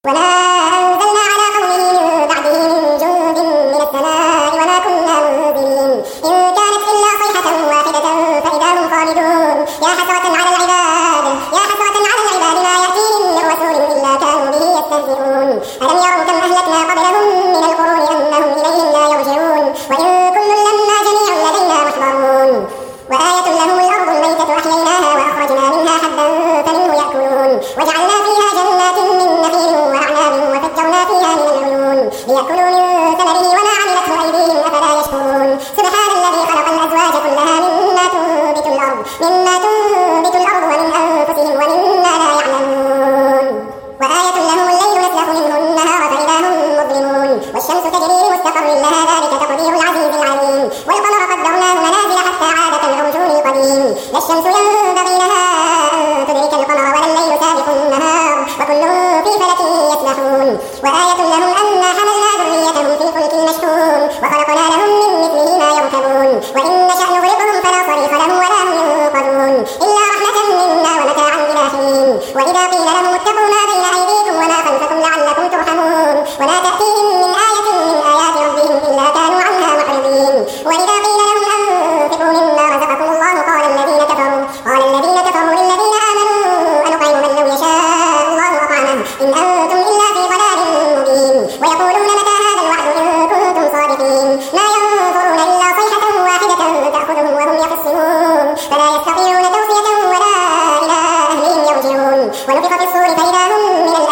وما أنزلنا على قومه من بعده من جند من السماء وما كنا منزلين إن كانت إلا صيحة واحدة فإذا هم خالدون يا حسرة على العباد ما يأتيهم من رسول إلا كانوا به يستهزئون ألم يروا كم أهلكنا قبلهم من القرون أنهم إليهم لا يرجعون وإن كل لما جميع لدينا محضرون وآية لهم الأرض الميتة أحييناها وأخرجنا منها حبا فمنه يأكلون وجعلنا فيها جنات من نخيل وأعناب وفجرنا فيها من العيون ليأكلوا من ثمره وما عملته أيديهم أفلا يشكرون سبحان الذي خلق الأزواج كلها مما تنبت الأرض ومن أنفسهم ومما لا يعلمون وآية لهم الليل نسلخ منه النهار فإذا هم مظلمون والشمس تجري لمستقر لها ذلك تقدير العزيز العليم والقمر قدرناه منازل حتى عاد كالعرجون القديم لا الشمس ينبغي لها أن تدرك القمر ولا الليل سابق النهار وكل في فلك يسبحون وآية لهم أنا حملنا ذريتهم في الفلك المشحون وخلقنا لهم من مثله ما يركبون وإن نشأ نغرقهم فلا صريخ لهم ولا هم ينقذون إلا رحمة منا ومتاعا إلى حين وإذا قيل لهم اتقوا ما بين أيديكم وما خلفكم لعلكم ترحمون ولا تأتيهم من آية من آيات ربهم إلا كانوا عنها معرضين وإذا قيل لهم أنفقوا مما رزقكم الله قال الذين كفروا للذين آمنوا أنطعم من لو يشاء الله أطعمه إن أنتم إلا في ضلال مبين ويقولون متى هذا الوعد إن كنتم صادقين ما ينظرون إلا صيحة واحدة تأخذهم وهم يخصمون فلا يستطيعون توصية ولا إلى أهلهم يرجعون ونفخ في الصور فإذا هم من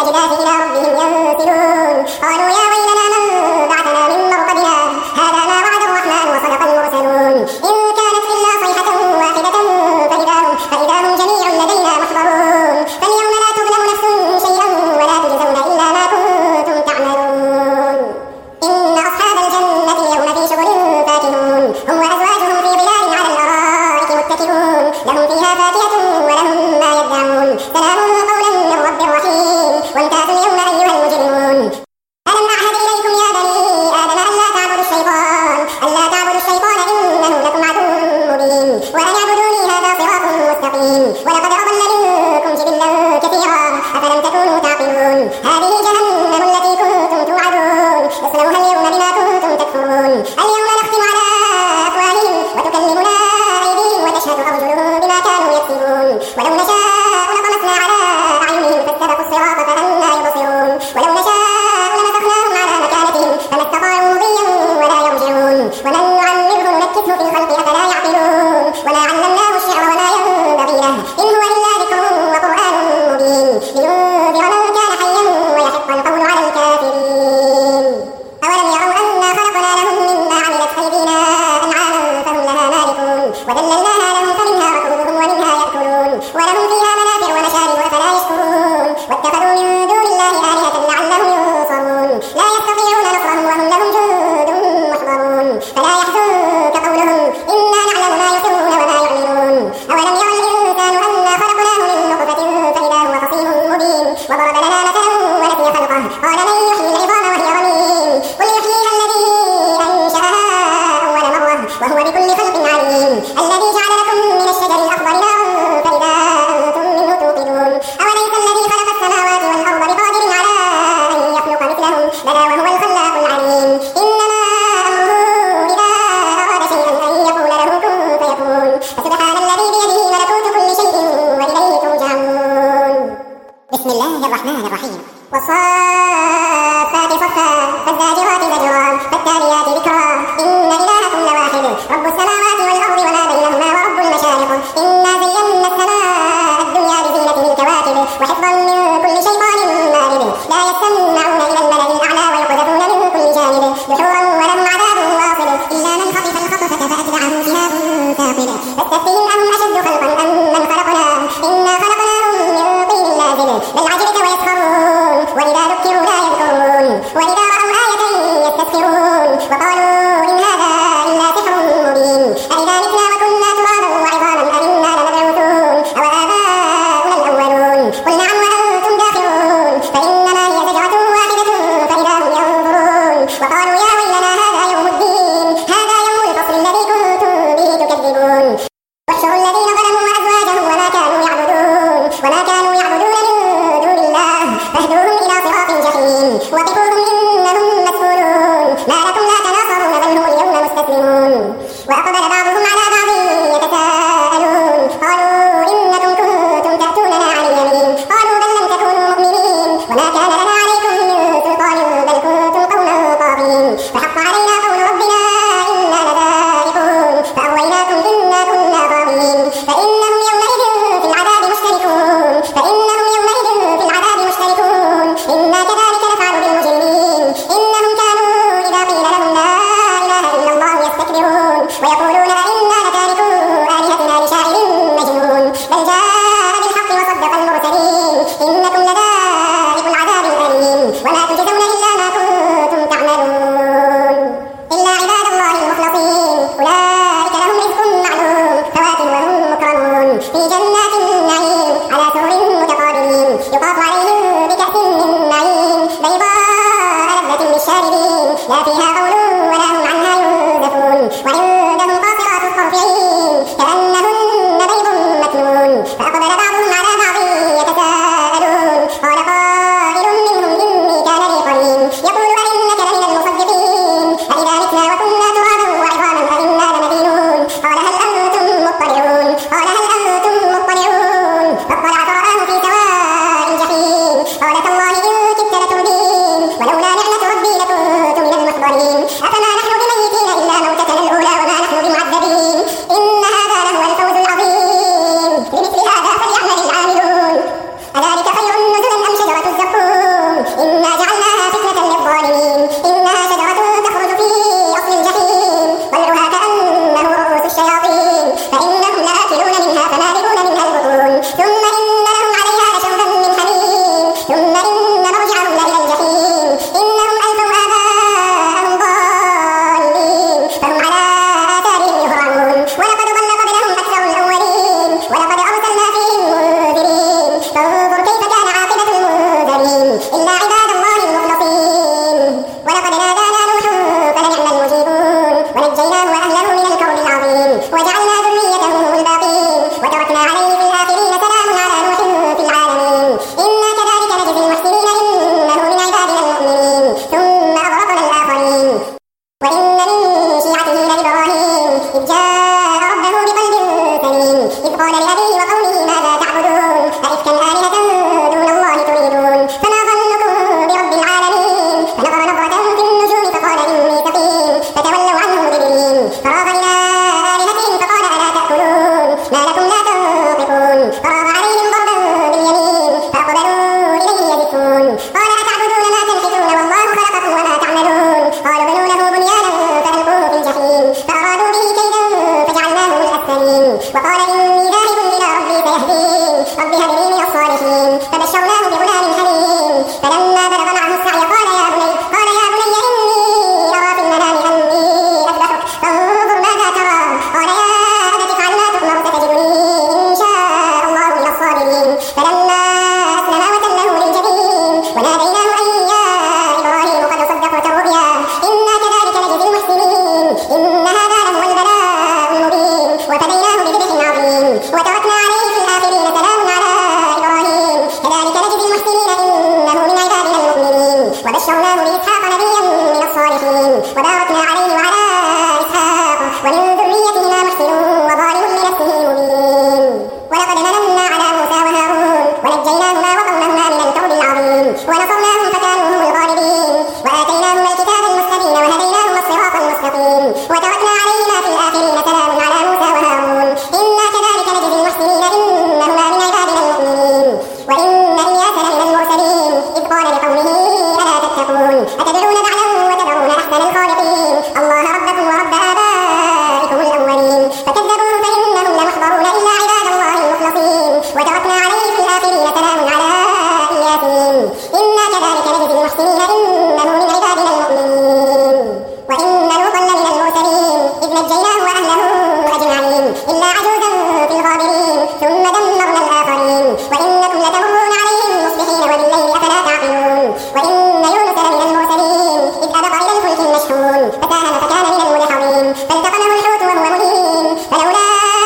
وبشرناه بإسحاق نبيا من الصالحين وباركنا عليه وعلى إسحاق ومن ذريتهما محسن وظالم لنفسه مبين ولقد مننا على موسى وهارون ونجيناهما وقومهما من الكرب العظيم ونصرناهم فكانوا هم الغالبين وآتيناهما الكتاب المستبين وهديناهما الصراط المستقيم وتركنا عليهما في الآخرين سلام على موسى وهارون إنا كذلك نجزي المحسنين إنهما من عبادنا المؤمنين وإن إلياس لمن المرسلين إذ قال لقومه ألا تتقون أتدعون بعلا وتذرون أحسن الخالقين الله ربكم ورب آبائكم الأولين فكذبوه فإنهم لمحضرون إلا عباد الله المخلصين وتركنا عليه في الآخرين سلام على إياسين إنا كذلك نجزي المحسنين إنه من عبادنا المؤمنين وإن لوطا لمن المرسلين إذ نجيناه وأهله أجمعين إلا عجوزا في الغابرين ثم دمرنا الآخرين وإنكم لتمرون عليهم مصبحين وبالليل أفلا تعقلون وإن يونس لمن المرسلين إذ أبق إلى الفلك المشحون فساهم فكان من المدحضين فالتقمه الحوت وهو مليم فلولا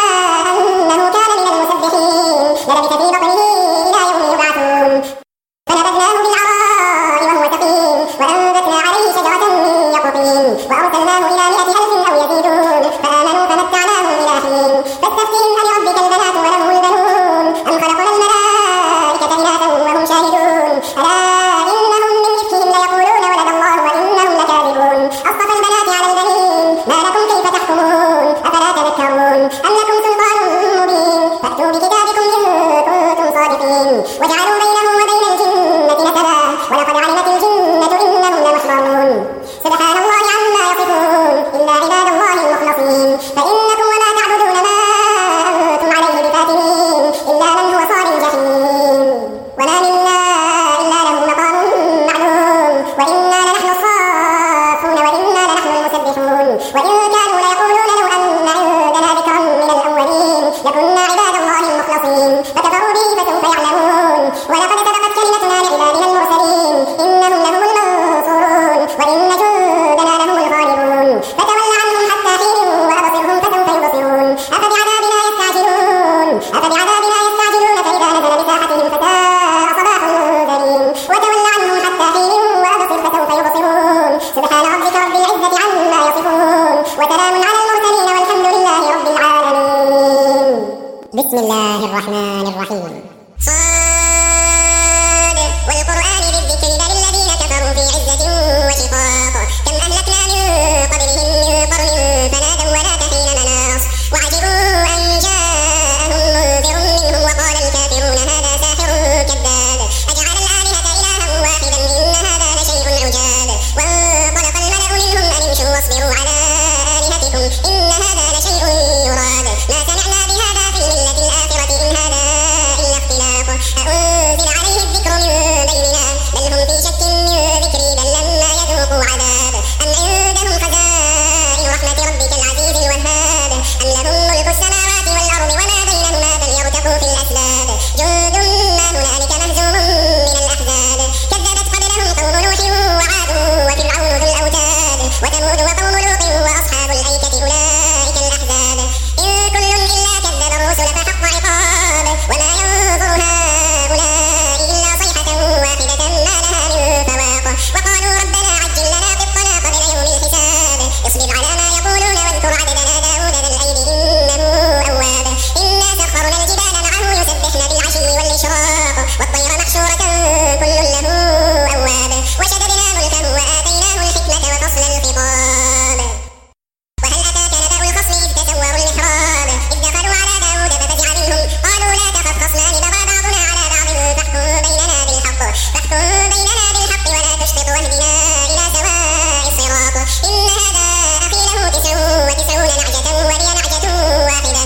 أنه كان من المسبحين للبث في بطنه إلى يوم يبعثون فنبذناه بالعراء وهو سقيم وأنبتنا عليه شجرة يقطين وأرسلناه إلى 100,000 أو يزيدون فآمنوا فمتعناهم إلى حين فاستفتهم ألربك البنات ولهم البنون أم خلقنا الملائكة إناثا وهم شاهدون ألا إنهم من إفكهم ليقولون ولد الله وإنهم لكاذبون أصطفى البنات على البنين ما لكم كيف تحكمون أفلا تذكرون أم لكم سلطان مبين فأتوا بكتابكم إن كنتم صادقين وجعلوا بينه وبين الجنة نسبا ولقد علمت الجنة إنهم لمحضرون سبحان الله عما يصفون إلا عباد الله المخلصين فإنكم وما تعبدون ما أنتم عليه بفاتنين إلا من هو صال الجحيم وما منا إلا له مقام معلوم وإنا لنحن الصافون وإنا لنحن المسبحون وإن كانوا ليقولون لو أن عندنا ذكرا من الأولين لكنا عباد الله المخلصين فكفروا به فسوف يعلمون ولقد سبقت كلمتنا لعبادنا المرسلين إنهم لهم المنصورون وإن جندنا لهم الغالبون فتول عنهم حتى حين وأبصرهم فسوف يبصرون أفبعذابنا يستعجلون فإذا نزل بساحتهم فساء صباح المنذرين وتول عنهم حتى حين وأبصر فسوف يبصرون سبحان ربك رب العزة عما يصفون وسلام على المرسلين والحمد لله رب العالمين بسم الله الرحمن الرحيم صاد والقرآن ذي الذكر بل الذين كفروا في عزة وشقاق كم أهلكنا من قبلهم من قرن فنادوا ولا حين مناص وعجبوا أن جاءهم منذر منهم وقال الكافرون هذا ساحر كذاب أجعل الآلهة إلها واحدا إن هذا لشيء عجاب وانطلق الملأ منهم أن امشوا واصبروا على آلهتكم إن هذا لشيء يراد ما سمعنا بهذا في الملة الآخرة إن هذا إلا اختلاق أأنزل عليه الذكر من بيننا بل هم في شك من ذكري بل لما يذوقوا عذاب أم عندهم خزائن رحمة ربك العزيز الوهاب أم لهم ملك السماوات والأرض وما بينهما فليرتقوا في الأسباب جند ما هنالك مهزوم من الأحزاب كذبت قبلهم قوم نوح وعاد وفرعون ذو الأوتاد وثمود وقوم لوط وأصحاب الأيكة أولئك الأحزاب إن كل إلا كذب الرسل فحق عقاب وما ينظر هؤلاء إلا صيحة واحدة ما لها من فواق وقالوا ربنا عجل لنا قطنا قبل يوم الحساب اصبر على ما يقولون واذكر عبدنا داود ذا الأيد إنه أواب إنا سخرنا الجبال معه يسبحن بالعشي والإشراق والطير محشورة كل له أواب وشددنا ملكه وآتيناه الحكمة وفصل الخطاب وهل أتاك نبأ الخصم إذ تسوروا المحراب إذ دخلوا على داود ففزع منهم قالوا لا تخف خصمان بغى بعضنا على بعض فاحكم بيننا بالحق ولا تشطط واهدنا إلى سواء الصراط إن هذا أخي له 99 نعجة ولي نعجة واحدة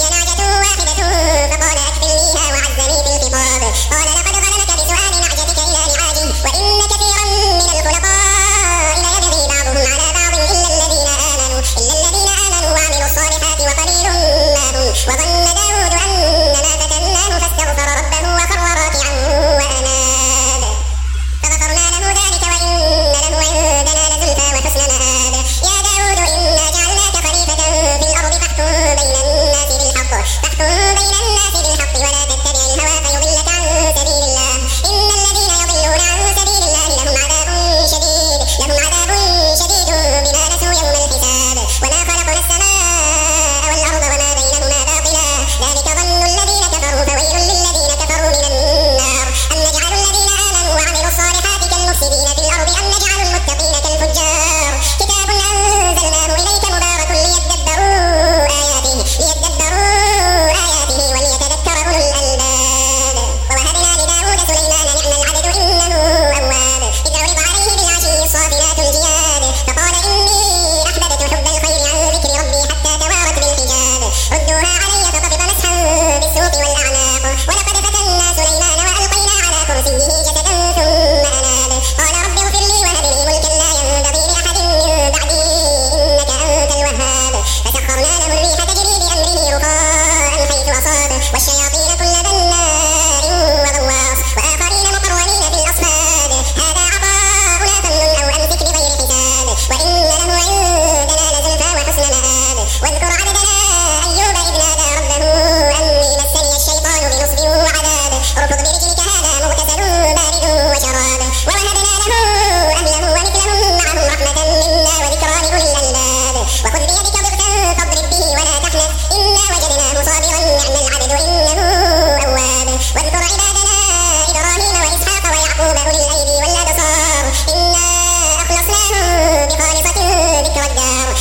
فقال أكفلنيها وعزني في الخطاب قال لقد ظلمك بسؤال نعجتك إلى نعاجه وإن كثيرا من الخلقاء ليبغي بعضهم على بعض إلا الذين آمنوا وعملوا الصالحات وقليل ما هم وظن داود أنما فتناه فاستغفر ربه وخر راكعا وأناب فغفرنا له ذلك وإن له عندنا لزلفى وحسن مآب يا داود إنا جعلناك خليفة في الأرض فاحكم بين الناس بالحق ولا تتبع الهوى فيضلك عن سبيل الله إن الذين يضلون عن سبيل الله لهم عذاب شديد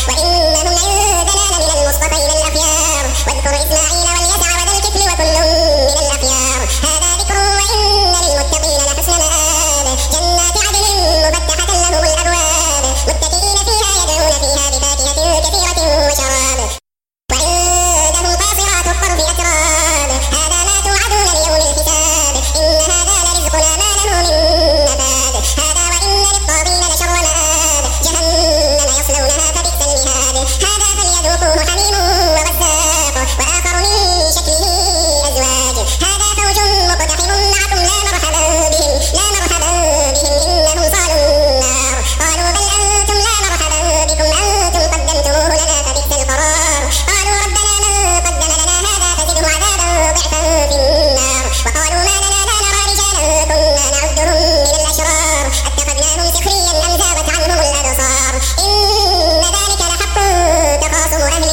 وإنهم عندنا لمن المصطفين الأخيار واذكر إسماعيل واليسع وذا الكفل وكل من الأخيار هذا ذكر وإن للمتقين لحسن مآب جنات عدن مفتحة لهم الأبواب متكئين فيها يدعون فيها بفاكهة كثيرة وشراب وعندهم قاصرات الطرف أتراب هذا ما توعدون ليوم الحساب إن هذا لرزقنا ما له من نفاد هذا وإن للطاغين لشر مآب جهنم يصلونها فبئس المهاد هذا فليذوقوه حميم وغساق وآخر من شكله أزواج هذا فوج مقتحم معكم لا مرحبا بهم إنهم صالوا النار قالوا بل أنتم لا مرحبا بكم أنتم قدمتموه لنا فبئس القرار قالوا ربنا من قدم لنا هذا فزده عذابا ضعفا في النار وقالوا ما لنا لا نرى رجالا كنا نعدهم من الأشرار اتخذناهم سخريا أم زاغت عنهم الأبصار إن ذلك لحق تخاصم أهل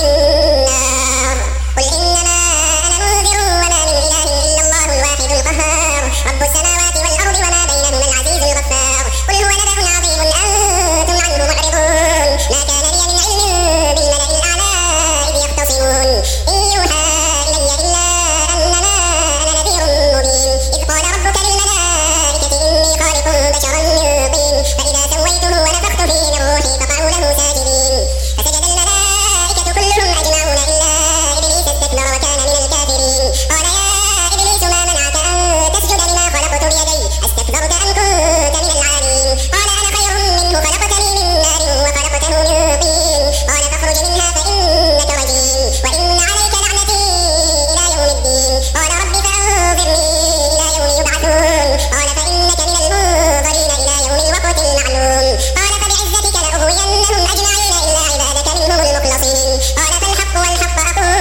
النار قل إنما أنا منذر وما من إله إلا الله الواحد القهار رب السماوات والأرض وما بينهما العزيز الغفار قل هو نبأ عظيم أنتم عنه معرضون ما كان لي من علم بالملأ الأعلى إذ يختصمون إن يوحى إلي إلا أنما أنا نذير مبين إذ قال ربك للملائكة إني خالق بشرا من طين فإذا سويته ونفخت فيه من روحي فقعوا له ساجدين فسجد الملائكة كلهم أجمعون إلا إبليس استكبر وكان من الكافرين قال يا إبليس ما منعك أن تسجد لما خلقت بيدي أستكبرت أم كنت من العالين قال أنا خير منه خلقتني من نار وخلقته من طين قال فاخرج منها فإنك رجيم وإن عليك لعنتي إلى يوم الدين قال رب فأنظرني إلى يوم يبعثون قال فإنك من المنظرين إلى يوم الوقت المعلوم قال فبعزتك لأغوينهم أجمعين إلا عبادك منهم المخلصين قال فالحق والحق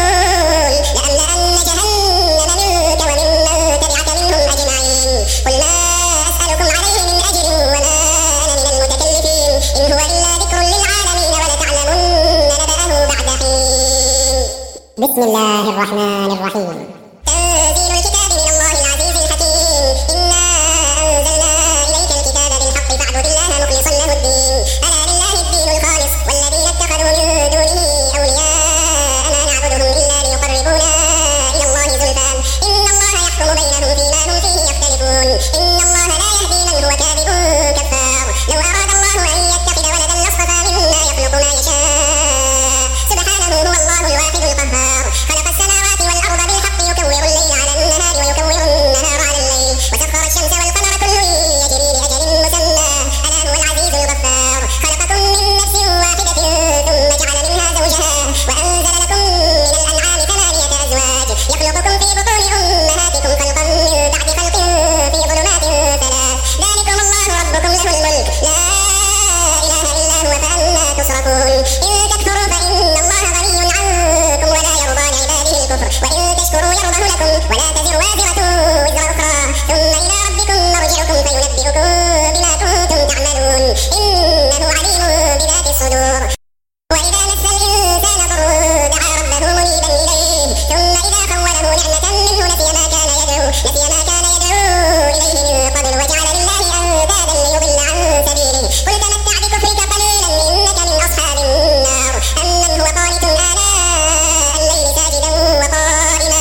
أقول لأملأن جهنم منك وممن تبعك منهم أجمعين قل ما أسألكم عليه من أجر وما أنا من المتكلفين إن هو إلا ذكر للعالمين ولتعلمن نبأه بعد حين بسم الله الرحمن الرحيم تنزيل الكتاب من الله العزيز الحكيم إنا أنزلنا إليك الكتاب بالحق فاعبد الله مخلصا له الدين ألا لله الدين الخالص والذين اتخذوا من دونه أولياء ما نعبدهم إلا ليقربونا إلى الله زلفى إن الله يحكم بينهم فيما هم فيه يختلفون إن الله لا يهدي من هو كاذب كفار لو أراد الله أن يتخذ ولدا لاصطفى مما يخلق ما يشاء سبحانه هو الله الواحد القهار خلق السماوات والأرض بالحق يكور الليل على النهار ويكور النهار على الليل وسخر الشمس والقمر كل يجري لأجل مسمى ألا هو العزيز الغفار خلقكم من نفس واحدة ثم جعل منها زوجها وأنزل لكم من الأنعام ثمانية أزواج يخلقكم في بطون أمهاتكم خلقا من بعد خلق في ظلمات ثلاث ذلكم الله ربكم له الملك لا إله إلا هو فأنا تصرفون إن تكفروا فإن الله غني عنكم ولا يرضى لعباده الكفر وإن تشكروا يرضه لكم ولا تزر وازرة وزر أخرى ثم إلى ربكم مرجعكم فينبئكم بما كنتم تعملون إنه عليم بذات الصدور وإذا مس الإنسان ضر دعا ربه منيبا إليه ثم إذا خوله نعمة منه نسي ما كان يدعو إليه من قبل وجعل لله أندادا ليضل عن سبيله قل تمتع بكفرك قليلا إنك من أصحاب النار أمن هو قانت آناء الليل ساجدا وقائما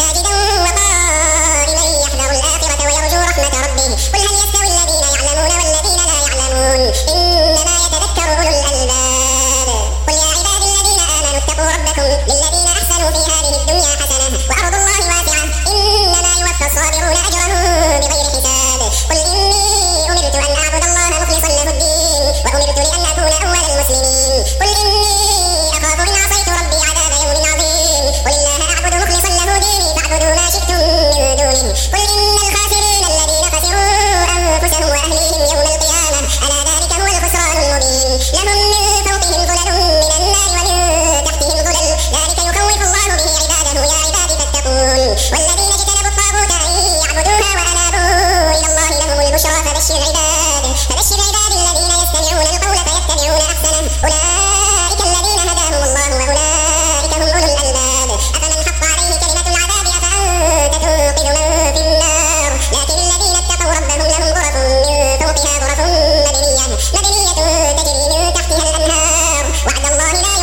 يحذر الآخرة ويرجو رحمة ربه قل هل يستوي الذين يعلمون والذين لا يعلمون إنما يتذكر أولو الألباب قل يا عبادي الذين آمنوا اتقوا ربكم للذين أحسنوا في هذه الدنيا حسنة وأرض الله واسعة إنما يوفى الصابرون أجرهم بغير حساب قل إني أمرت أن أعبد الله مخلصا له الدين وأمرت لأن أكون أول المسلمين قل إني أخاف إن عصيت ربي عذاب يوم عظيم قل الله أعبد مخلصا له ديني فاعبدوا ما شئتم من دونه قل إن الخاسرين الذين خسروا أنفسهم وأهليهم يوم القيامة ألا ذلك هو الخسران المبين لهم من فوقهم ظلل من النار ومن تحتهم ظلل ذلك يخوف الله به عباده يا عباد فاتقون والذين اجتنبوا الطاغوت أن يعبدوها وأنابوا إلى الله لهم البشرى فبشر عباد الذين يستمعون القول فيتبعون أحسنه أولئك الذين هداهم الله وأولئك هم أولو الألباب أفمن حق عليه كلمة العذاب أفأنت تنقذ من في النار لكن الذين اتقوا ربهم لهم غرف من فوقها غرف مبنية تجري من تحتها الأنهار وعد الله لا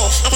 أفمن